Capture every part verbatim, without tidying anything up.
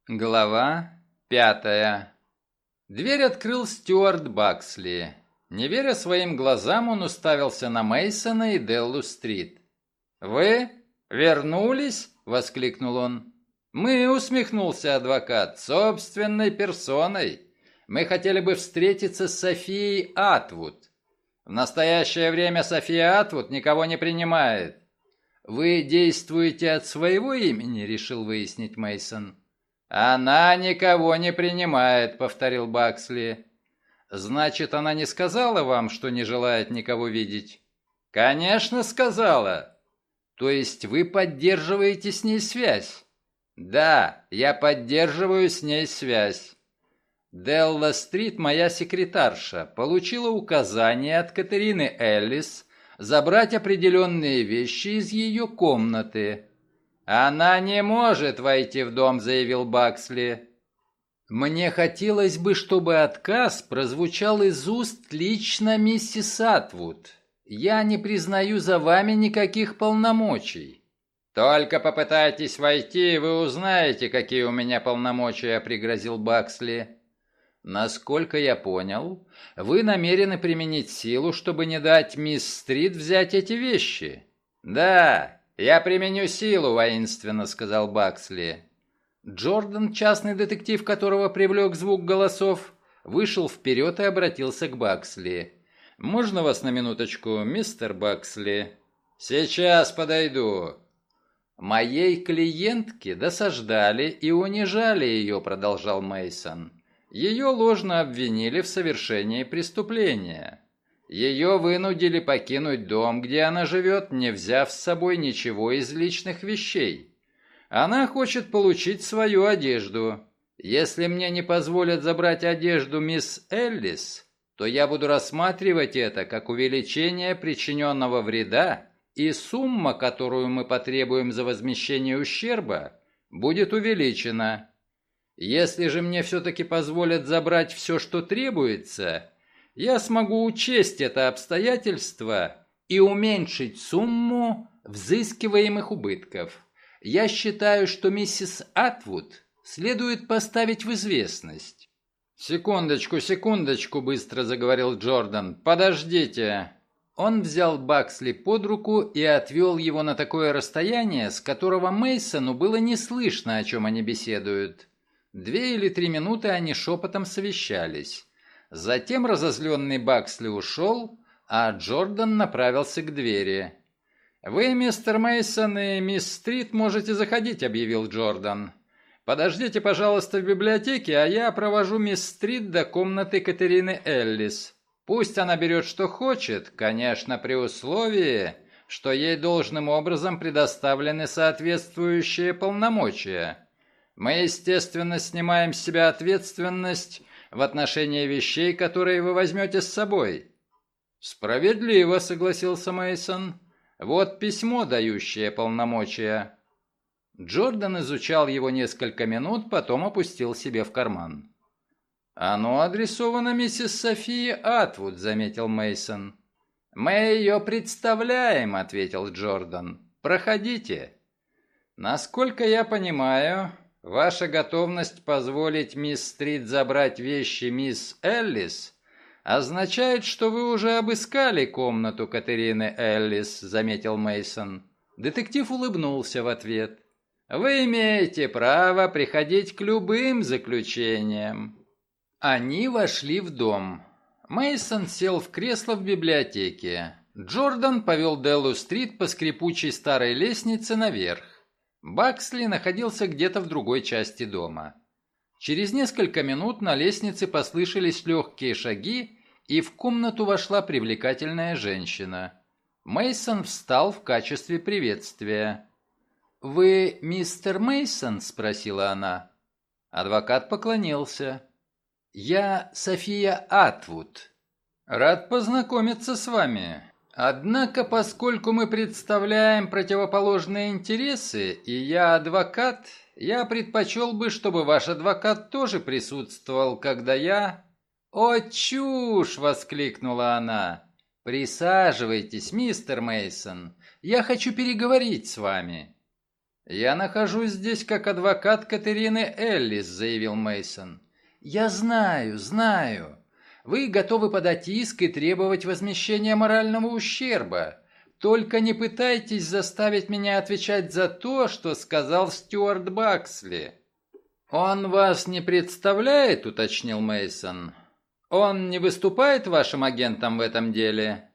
Глава пятая. Дверь открыл Стюарт Баксли. Не веря своим глазам, он уставился на Мейсона и Деллу-стрит. «Вы вернулись?» — воскликнул он. «Мы», — усмехнулся адвокат, — «собственной персоной. Мы хотели бы встретиться с Софией Атвуд. В настоящее время София Атвуд никого не принимает». «Вы действуете от своего имени?» — решил выяснить Мейсон. «Она никого не принимает», — повторил Баксли. «Значит, она не сказала вам, что не желает никого видеть?» «Конечно, сказала». «То есть вы поддерживаете с ней связь?» «Да, я поддерживаю с ней связь». Делла-стрит, моя секретарша, получила указание от Катерины Эллис забрать определенные вещи из ее комнаты. «Она не может войти в дом», — заявил Баксли. «Мне хотелось бы, чтобы отказ прозвучал из уст лично миссис Атвуд. Я не признаю за вами никаких полномочий». «Только попытайтесь войти, и вы узнаете, какие у меня полномочия», — пригрозил Баксли. «Насколько я понял, вы намерены применить силу, чтобы не дать мисс Стрит взять эти вещи?» «Да, я применю силу», — воинственно сказал Баксли. Джордан, частный детектив, которого привлек звук голосов, вышел вперед и обратился к Баксли. «Можно вас на минуточку, мистер Баксли?» «Сейчас подойду». «Моей клиентке досаждали и унижали ее», — продолжал Мейсон. «Ее ложно обвинили в совершении преступления. Ее вынудили покинуть дом, где она живет, не взяв с собой ничего из личных вещей. Она хочет получить свою одежду. Если мне не позволят забрать одежду мисс Эллис, то я буду рассматривать это как увеличение причиненного вреда, и сумма, которую мы потребуем за возмещение ущерба, будет увеличена. Если же мне все-таки позволят забрать все, что требуется, я смогу учесть это обстоятельство и уменьшить сумму взыскиваемых убытков. Я считаю, что миссис Атвуд следует поставить в известность». «Секундочку, секундочку», — быстро заговорил Джордан. «Подождите». Он взял Баксли под руку и отвел его на такое расстояние, с которого Мейсону было не слышно, о чем они беседуют. Две или три минуты они шепотом совещались. Затем разозленный Баксли ушел, а Джордан направился к двери. «Вы, мистер Мейсон и мисс Стрит, можете заходить», — объявил Джордан. «Подождите, пожалуйста, в библиотеке, а я провожу мисс Стрит до комнаты Катерины Эллис. Пусть она берет, что хочет, конечно, при условии, что ей должным образом предоставлены соответствующие полномочия. Мы, естественно, снимаем с себя ответственность в отношении вещей, которые вы возьмете с собой». «Справедливо», — согласился Мейсон. «Вот письмо, дающее полномочия». Джордан изучал его несколько минут, потом опустил себе в карман. «Оно адресовано миссис Софии Атвуд», — заметил Мейсон. «Мы ее представляем», — ответил Джордан. «Проходите». «Насколько я понимаю, ваша готовность позволить мисс Стрит забрать вещи мисс Эллис означает, что вы уже обыскали комнату Катерины Эллис», — заметил Мейсон. Детектив улыбнулся в ответ. «Вы имеете право приходить к любым заключениям». Они вошли в дом. Мейсон сел в кресло в библиотеке. Джордан повел Деллу-стрит по скрипучей старой лестнице наверх. Баксли находился где-то в другой части дома. Через несколько минут на лестнице послышались легкие шаги, и в комнату вошла привлекательная женщина. Мейсон встал в качестве приветствия. «Вы мистер Мейсон?» — спросила она. Адвокат поклонился. «Я София Атвуд. Рад познакомиться с вами. Однако, поскольку мы представляем противоположные интересы, и я адвокат, я предпочел бы, чтобы ваш адвокат тоже присутствовал, когда я...» «О, чушь!» — воскликнула она. «Присаживайтесь, мистер Мейсон. Я хочу переговорить с вами». «Я нахожусь здесь как адвокат Катерины Эллис», — заявил Мейсон. «Я знаю, знаю. Вы готовы подать иск и требовать возмещения морального ущерба. Только не пытайтесь заставить меня отвечать за то, что сказал Стюарт Баксли». «Он вас не представляет?» — уточнил Мейсон. «Он не выступает вашим агентом в этом деле?»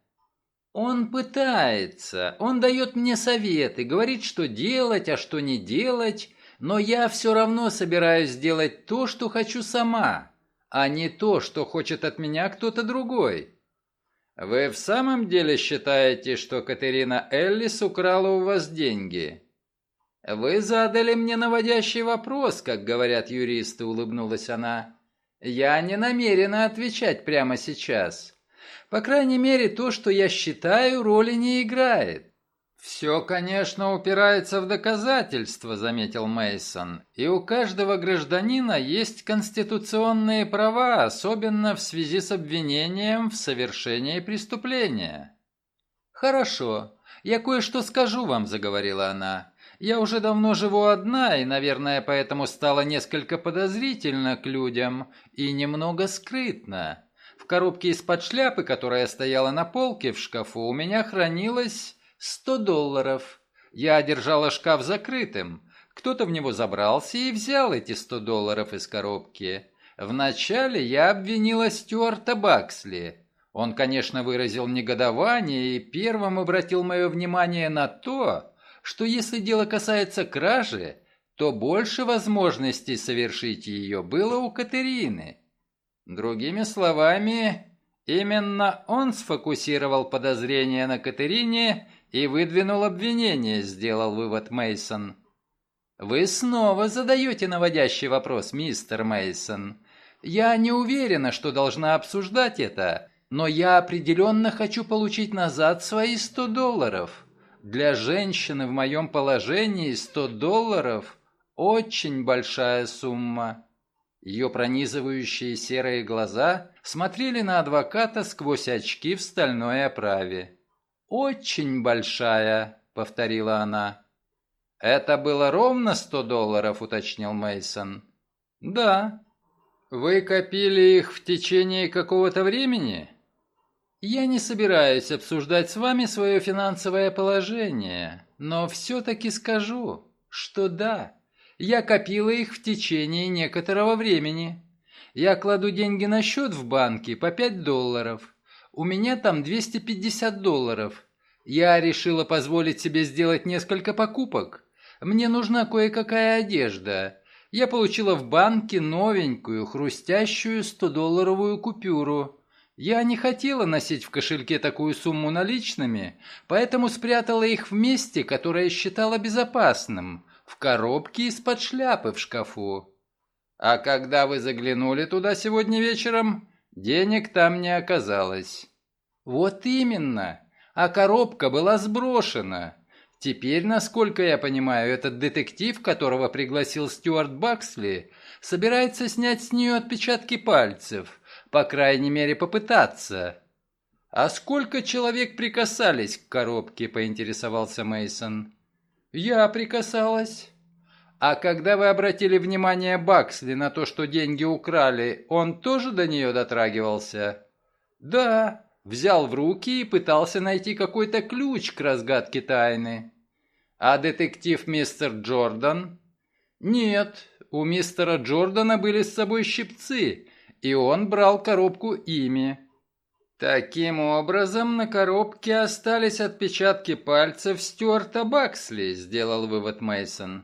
«Он пытается. Он дает мне советы, говорит, что делать, а что не делать, но я все равно собираюсь сделать то, что хочу сама, а не то, что хочет от меня кто-то другой». «Вы в самом деле считаете, что Катерина Эллис украла у вас деньги?» «Вы задали мне наводящий вопрос, как говорят юристы», — улыбнулась она. «Я не намерена отвечать прямо сейчас. По крайней мере, то, что я считаю, роли не играет». «Все, конечно, упирается в доказательства», — заметил Мейсон. «И у каждого гражданина есть конституционные права, особенно в связи с обвинением в совершении преступления». «Хорошо, я кое-что скажу вам», — заговорила она. «Я уже давно живу одна, и, наверное, поэтому стала несколько подозрительна к людям и немного скрытна. В коробке из-под шляпы, которая стояла на полке в шкафу, у меня хранилось сто долларов. Я держала шкаф закрытым. Кто-то в него забрался и взял эти сто долларов из коробки. Вначале я обвинила Стюарта Баксли. Он, конечно, выразил негодование и первым обратил мое внимание на то, что если дело касается кражи, то больше возможностей совершить ее было у Катерины. Другими словами, именно он сфокусировал подозрения на Катерине и выдвинул обвинение, сделал вывод Мейсон. Вы снова задаете наводящий вопрос, мистер Мейсон. Я не уверена, что должна обсуждать это, но я определенно хочу получить назад свои сто долларов. Для женщины в моем положении сто долларов – очень большая сумма». Ее пронизывающие серые глаза смотрели на адвоката сквозь очки в стальной оправе. «Очень большая», — повторила она. «Это было ровно сто долларов», — уточнил Мейсон. «Да». «Вы копили их в течение какого-то времени?» «Я не собираюсь обсуждать с вами свое финансовое положение, но все-таки скажу, что да, я копила их в течение некоторого времени. Я кладу деньги на счет в банке по пять долларов. У меня там двести пятьдесят долларов. Я решила позволить себе сделать несколько покупок. Мне нужна кое-какая одежда. Я получила в банке новенькую, хрустящую сто-долларовую купюру. Я не хотела носить в кошельке такую сумму наличными, поэтому спрятала их в месте, которое считала безопасным, в коробке из-под шляпы в шкафу. А когда вы заглянули туда сегодня вечером, денег там не оказалось. Вот именно, а коробка была сброшена. Теперь, насколько я понимаю, этот детектив, которого пригласил Стюарт Баксли, собирается снять с нее отпечатки пальцев. По крайней мере, попытаться. А сколько человек прикасались к коробке, поинтересовался Мейсон. Я прикасалась. А когда вы обратили внимание Баксли на то, что деньги украли, он тоже до нее дотрагивался? Да, взял в руки и пытался найти какой-то ключ к разгадке тайны. А детектив мистер Джордан? Нет, у мистера Джордана были с собой щипцы, и он брал коробку ими. Таким образом, на коробке остались отпечатки пальцев Стюарта Баксли, сделал вывод Мейсон.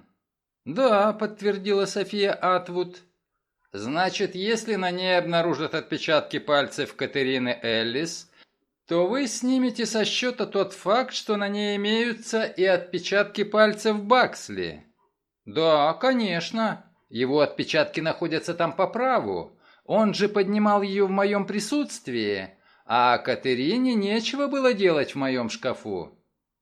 Да, подтвердила София Атвуд. Значит, если на ней обнаружат отпечатки пальцев Катерины Эллис, то вы снимете со счета тот факт, что на ней имеются и отпечатки пальцев Баксли. Да, конечно. Его отпечатки находятся там по праву. Он же поднимал ее в моем присутствии, а Катерине нечего было делать в моем шкафу.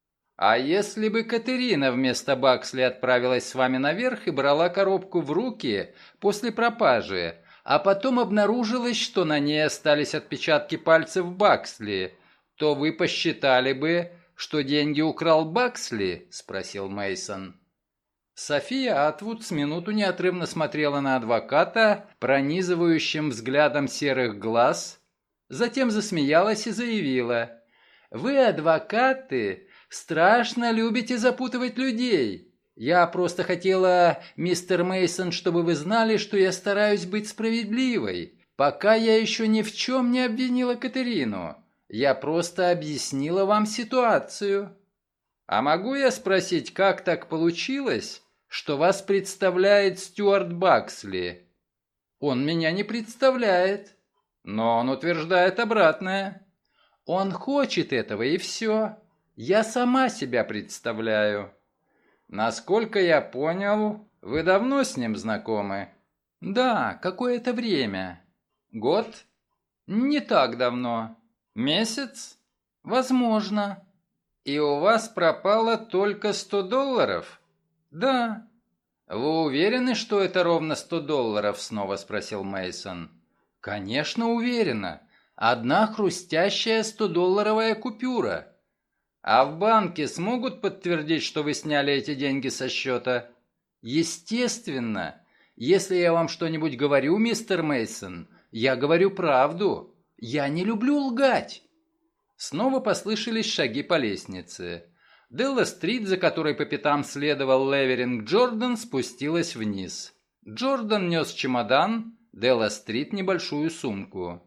А если бы Катерина вместо Баксли отправилась с вами наверх и брала коробку в руки после пропажи, а потом обнаружилось, что на ней остались отпечатки пальцев Баксли, то вы посчитали бы, что деньги украл Баксли? Спросил Мейсон. София Атвуд с минуту неотрывно смотрела на адвоката пронизывающим взглядом серых глаз, затем засмеялась и заявила: «Вы, адвокаты, страшно любите запутывать людей. Я просто хотела, мистер Мейсон, чтобы вы знали, что я стараюсь быть справедливой, пока я еще ни в чем не обвинила Катерину. Я просто объяснила вам ситуацию». «А могу я спросить, как так получилось, что вас представляет Стюарт Баксли?» «Он меня не представляет, но он утверждает обратное. Он хочет этого, и все. Я сама себя представляю». «Насколько я понял, вы давно с ним знакомы?» «Да, какое-то время». «Год?» «Не так давно». «Месяц?» «Возможно». «И у вас пропало только сто долларов?» «Да». «Вы уверены, что это ровно сто долларов?» — снова спросил Мейсон. «Конечно, уверена. Одна хрустящая стодолларовая купюра». «А в банке смогут подтвердить, что вы сняли эти деньги со счета?» «Естественно. Если я вам что-нибудь говорю, мистер Мейсон, я говорю правду. Я не люблю лгать». Снова послышались шаги по лестнице. Делла-стрит, за которой по пятам следовал Леверинг Джордан, спустилась вниз. Джордан нес чемодан, Делла-стрит небольшую сумку.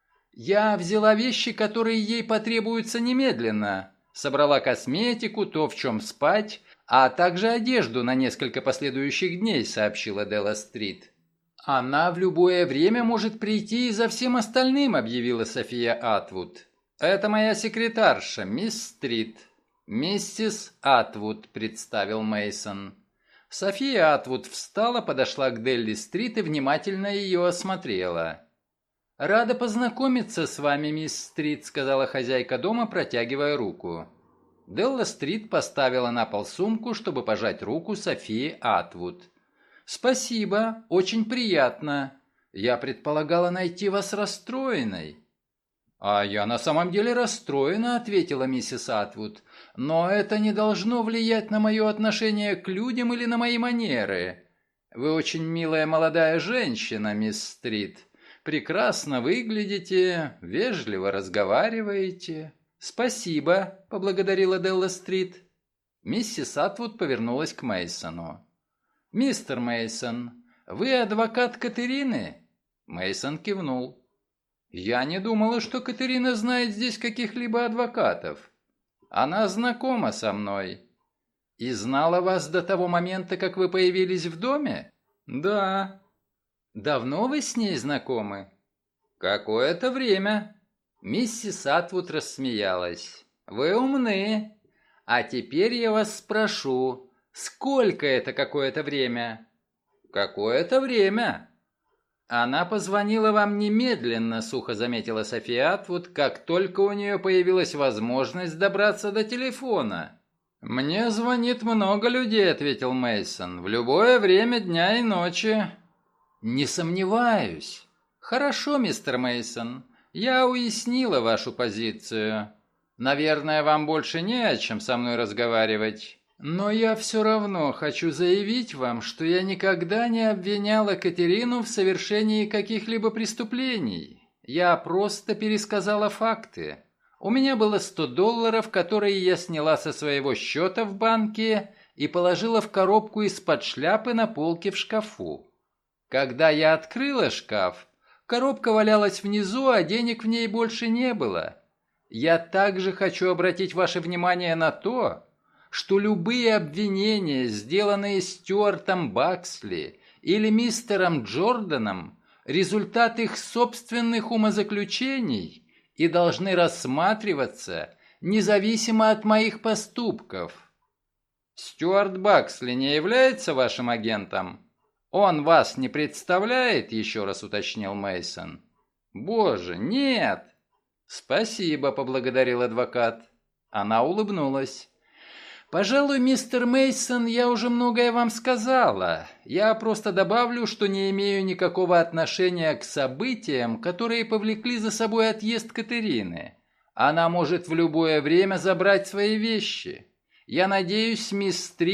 «Я взяла вещи, которые ей потребуются немедленно. Собрала косметику, то, в чем спать, а также одежду на несколько последующих дней», — сообщила Делла-стрит. «Она в любое время может прийти и за всем остальным», — объявила София Атвуд. «Это моя секретарша, мисс Стрит». «Миссис Атвуд», — представил Мейсон. София Атвуд встала, подошла к Делли-стрит и внимательно ее осмотрела. «Рада познакомиться с вами, мисс Стрит», — сказала хозяйка дома, протягивая руку. Делла-стрит поставила на пол сумку, чтобы пожать руку Софии Атвуд. «Спасибо, очень приятно. Я предполагала найти вас расстроенной». «А я на самом деле расстроена», — ответила миссис Атвуд. «Но это не должно влиять на мое отношение к людям или на мои манеры. Вы очень милая молодая женщина, мисс Стрит. Прекрасно выглядите, вежливо разговариваете». «Спасибо», — поблагодарила Делла-стрит. Миссис Атвуд повернулась к Мейсону. «Мистер Мейсон, вы адвокат Катерины?» Мейсон кивнул. «Я не думала, что Катерина знает здесь каких-либо адвокатов. Она знакома со мной. И знала вас до того момента, как вы появились в доме?» «Да». «Давно вы с ней знакомы?» «Какое-то время». Миссис Атвуд рассмеялась. «Вы умны. А теперь я вас спрошу, сколько это какое-то время?» «Какое-то время». «Она позвонила вам немедленно», — сухо заметила София Атвуд, как только у нее появилась возможность добраться до телефона. «Мне звонит много людей», — ответил Мейсон, — «в любое время дня и ночи». «Не сомневаюсь». «Хорошо, мистер Мейсон, я уяснила вашу позицию. Наверное, вам больше не о чем со мной разговаривать. Но я все равно хочу заявить вам, что я никогда не обвиняла Катерину в совершении каких-либо преступлений. Я просто пересказала факты. У меня было сто долларов, которые я сняла со своего счета в банке и положила в коробку из-под шляпы на полке в шкафу. Когда я открыла шкаф, коробка валялась внизу, а денег в ней больше не было. Я также хочу обратить ваше внимание на то, что любые обвинения, сделанные Стюартом Баксли или мистером Джорданом, результат их собственных умозаключений и должны рассматриваться независимо от моих поступков. Стюарт Баксли не является вашим агентом? Он вас не представляет, еще раз уточнил Мейсон. Боже, нет. Спасибо, поблагодарил адвокат. Она улыбнулась. «Пожалуй, мистер Мейсон, я уже многое вам сказала. Я просто добавлю, что не имею никакого отношения к событиям, которые повлекли за собой отъезд Катерины. Она может в любое время забрать свои вещи. Я надеюсь, мисс Стрит,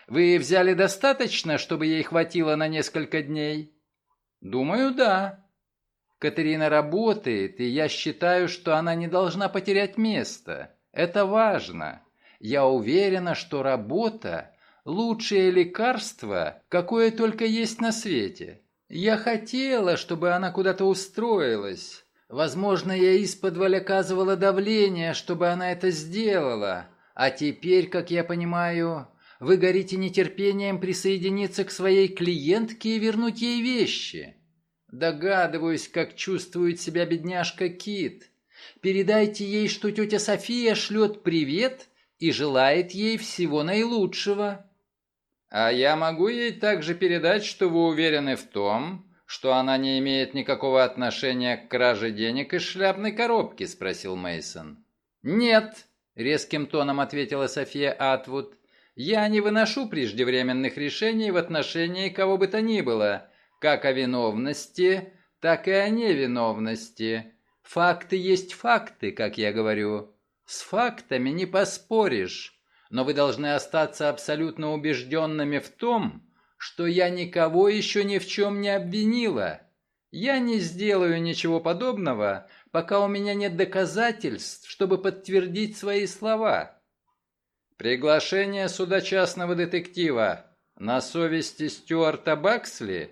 Вы взяли достаточно, чтобы ей хватило на несколько дней? Думаю, да. Катерина работает, и я считаю, что она не должна потерять место. Это важно. Я уверена, что работа – лучшее лекарство, какое только есть на свете. Я хотела, чтобы она куда-то устроилась. Возможно, я исподволь оказывала давление, чтобы она это сделала. А теперь, как я понимаю, вы горите нетерпением присоединиться к своей клиентке и вернуть ей вещи. Догадываюсь, как чувствует себя бедняжка Кит. Передайте ей, что тетя София шлет привет и желает ей всего наилучшего. А я могу ей также передать, что вы уверены в том, что она не имеет никакого отношения к краже денег из шляпной коробки, спросил Мейсон. Нет, резким тоном ответила София Атвуд. Я не выношу преждевременных решений в отношении кого бы то ни было, как о виновности, так и о невиновности. Факты есть факты, как я говорю. С фактами не поспоришь. Но вы должны остаться абсолютно убежденными в том, что я никого еще ни в чем не обвинила. Я не сделаю ничего подобного, пока у меня нет доказательств, чтобы подтвердить свои слова. Приглашение суда частного детектива на совести Стюарта Баксли?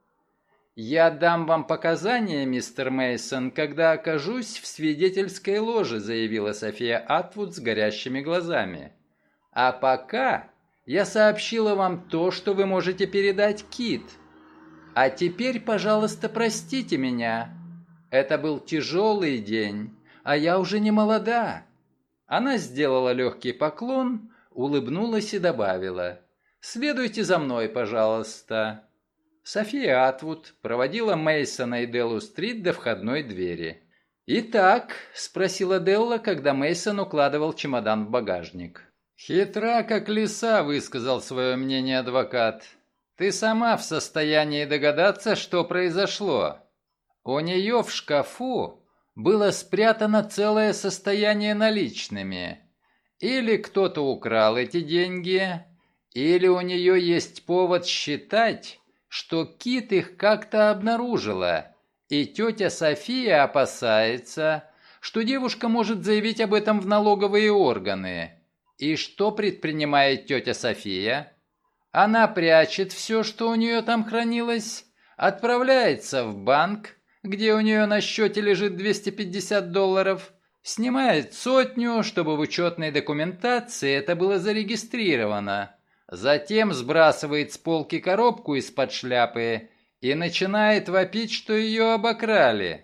Я дам вам показания, мистер Мейсон, когда окажусь в свидетельской ложе, заявила София Атвуд с горящими глазами. А пока я сообщила вам то, что вы можете передать Кит. А теперь, пожалуйста, простите меня. Это был тяжелый день, а я уже не молода. Она сделала легкий поклон, улыбнулась и добавила: «Следуйте за мной, пожалуйста». София Атвуд проводила Мейсона и Деллу Стрит до входной двери. «Итак», — спросила Делла, когда Мейсон укладывал чемодан в багажник. «Хитра, как лиса», — высказал свое мнение адвокат. «Ты сама в состоянии догадаться, что произошло. У нее в шкафу было спрятано целое состояние наличными. Или кто-то украл эти деньги, или у нее есть повод считать, что Кит их как-то обнаружила, и тетя София опасается, что девушка может заявить об этом в налоговые органы. И что предпринимает тетя София? Она прячет все, что у нее там хранилось, отправляется в банк, где у нее на счете лежит двести пятьдесят долларов, снимает сотню, чтобы в учетной документации это было зарегистрировано, затем сбрасывает с полки коробку из-под шляпы и начинает вопить, что ее обокрали.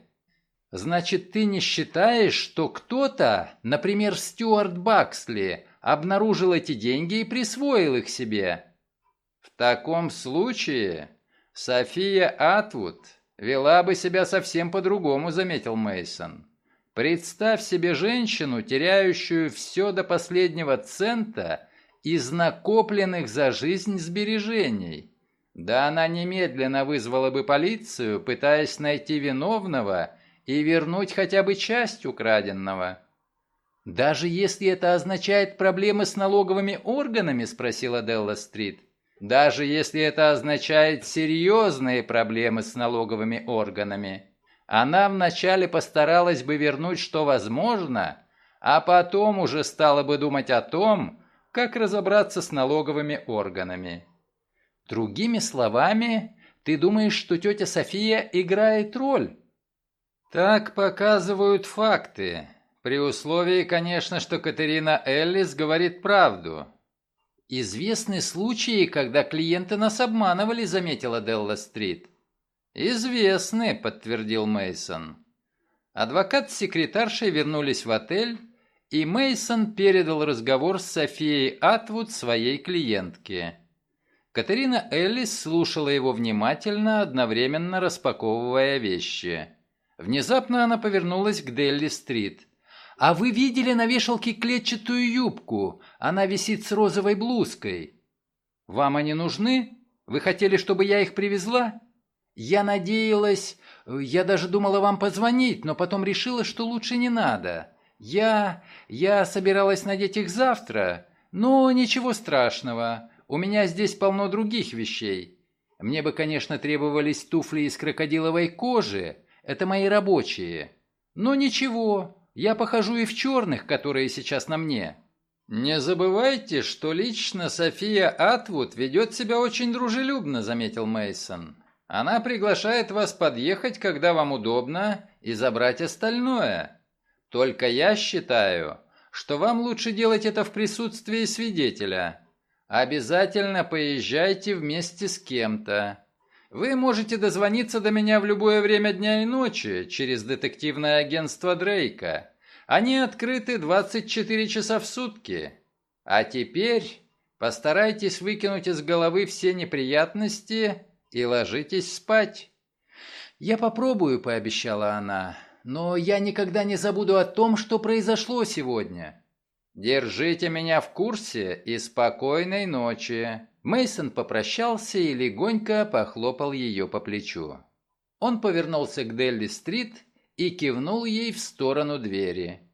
Значит, ты не считаешь, что кто-то, например, Стюарт Баксли, обнаружил эти деньги и присвоил их себе? В таком случае София Атвуд вела бы себя совсем по-другому, заметил Мейсон. Представь себе женщину, теряющую все до последнего цента из накопленных за жизнь сбережений. Да она немедленно вызвала бы полицию, пытаясь найти виновного и вернуть хотя бы часть украденного. «Даже если это означает проблемы с налоговыми органами?» – спросила Делла Стрит. «Даже если это означает серьезные проблемы с налоговыми органами. Она вначале постаралась бы вернуть, что возможно, а потом уже стала бы думать о том, как разобраться с налоговыми органами». «Другими словами, ты думаешь, что тетя София играет роль?» «Так показывают факты. При условии, конечно, что Катерина Эллис говорит правду». «Известны случаи, когда клиенты нас обманывали», — заметила Делла Стрит. «Известны», — подтвердил Мейсон. Адвокат с секретаршей вернулись в отель, и Мейсон передал разговор с Софией Атвуд своей клиентке. Катерина Эллис слушала его внимательно, одновременно распаковывая вещи. Внезапно она повернулась к Делли Стрит. «А вы видели на вешалке клетчатую юбку? Она висит с розовой блузкой. Вам они нужны? Вы хотели, чтобы я их привезла? Я надеялась... Я даже думала вам позвонить, но потом решила, что лучше не надо. Я... Я собиралась надеть их завтра, но ничего страшного. У меня здесь полно других вещей. Мне бы, конечно, требовались туфли из крокодиловой кожи. Это мои рабочие. Но ничего, я похожу и в черных, которые сейчас на мне. Не забывайте, что лично София Атвуд ведет себя очень дружелюбно, заметил Мейсон. Она приглашает вас подъехать, когда вам удобно, и забрать остальное. Только я считаю, что вам лучше делать это в присутствии свидетеля. Обязательно поезжайте вместе с кем-то. Вы можете дозвониться до меня в любое время дня и ночи через детективное агентство Дрейка. Они открыты двадцать четыре часа в сутки. А теперь постарайтесь выкинуть из головы все неприятности и ложитесь спать. «Я попробую», — пообещала она, — «но я никогда не забуду о том, что произошло сегодня». «Держите меня в курсе и спокойной ночи». Мейсон попрощался и легонько похлопал ее по плечу. Он повернулся к Делли-стрит и кивнул ей в сторону двери.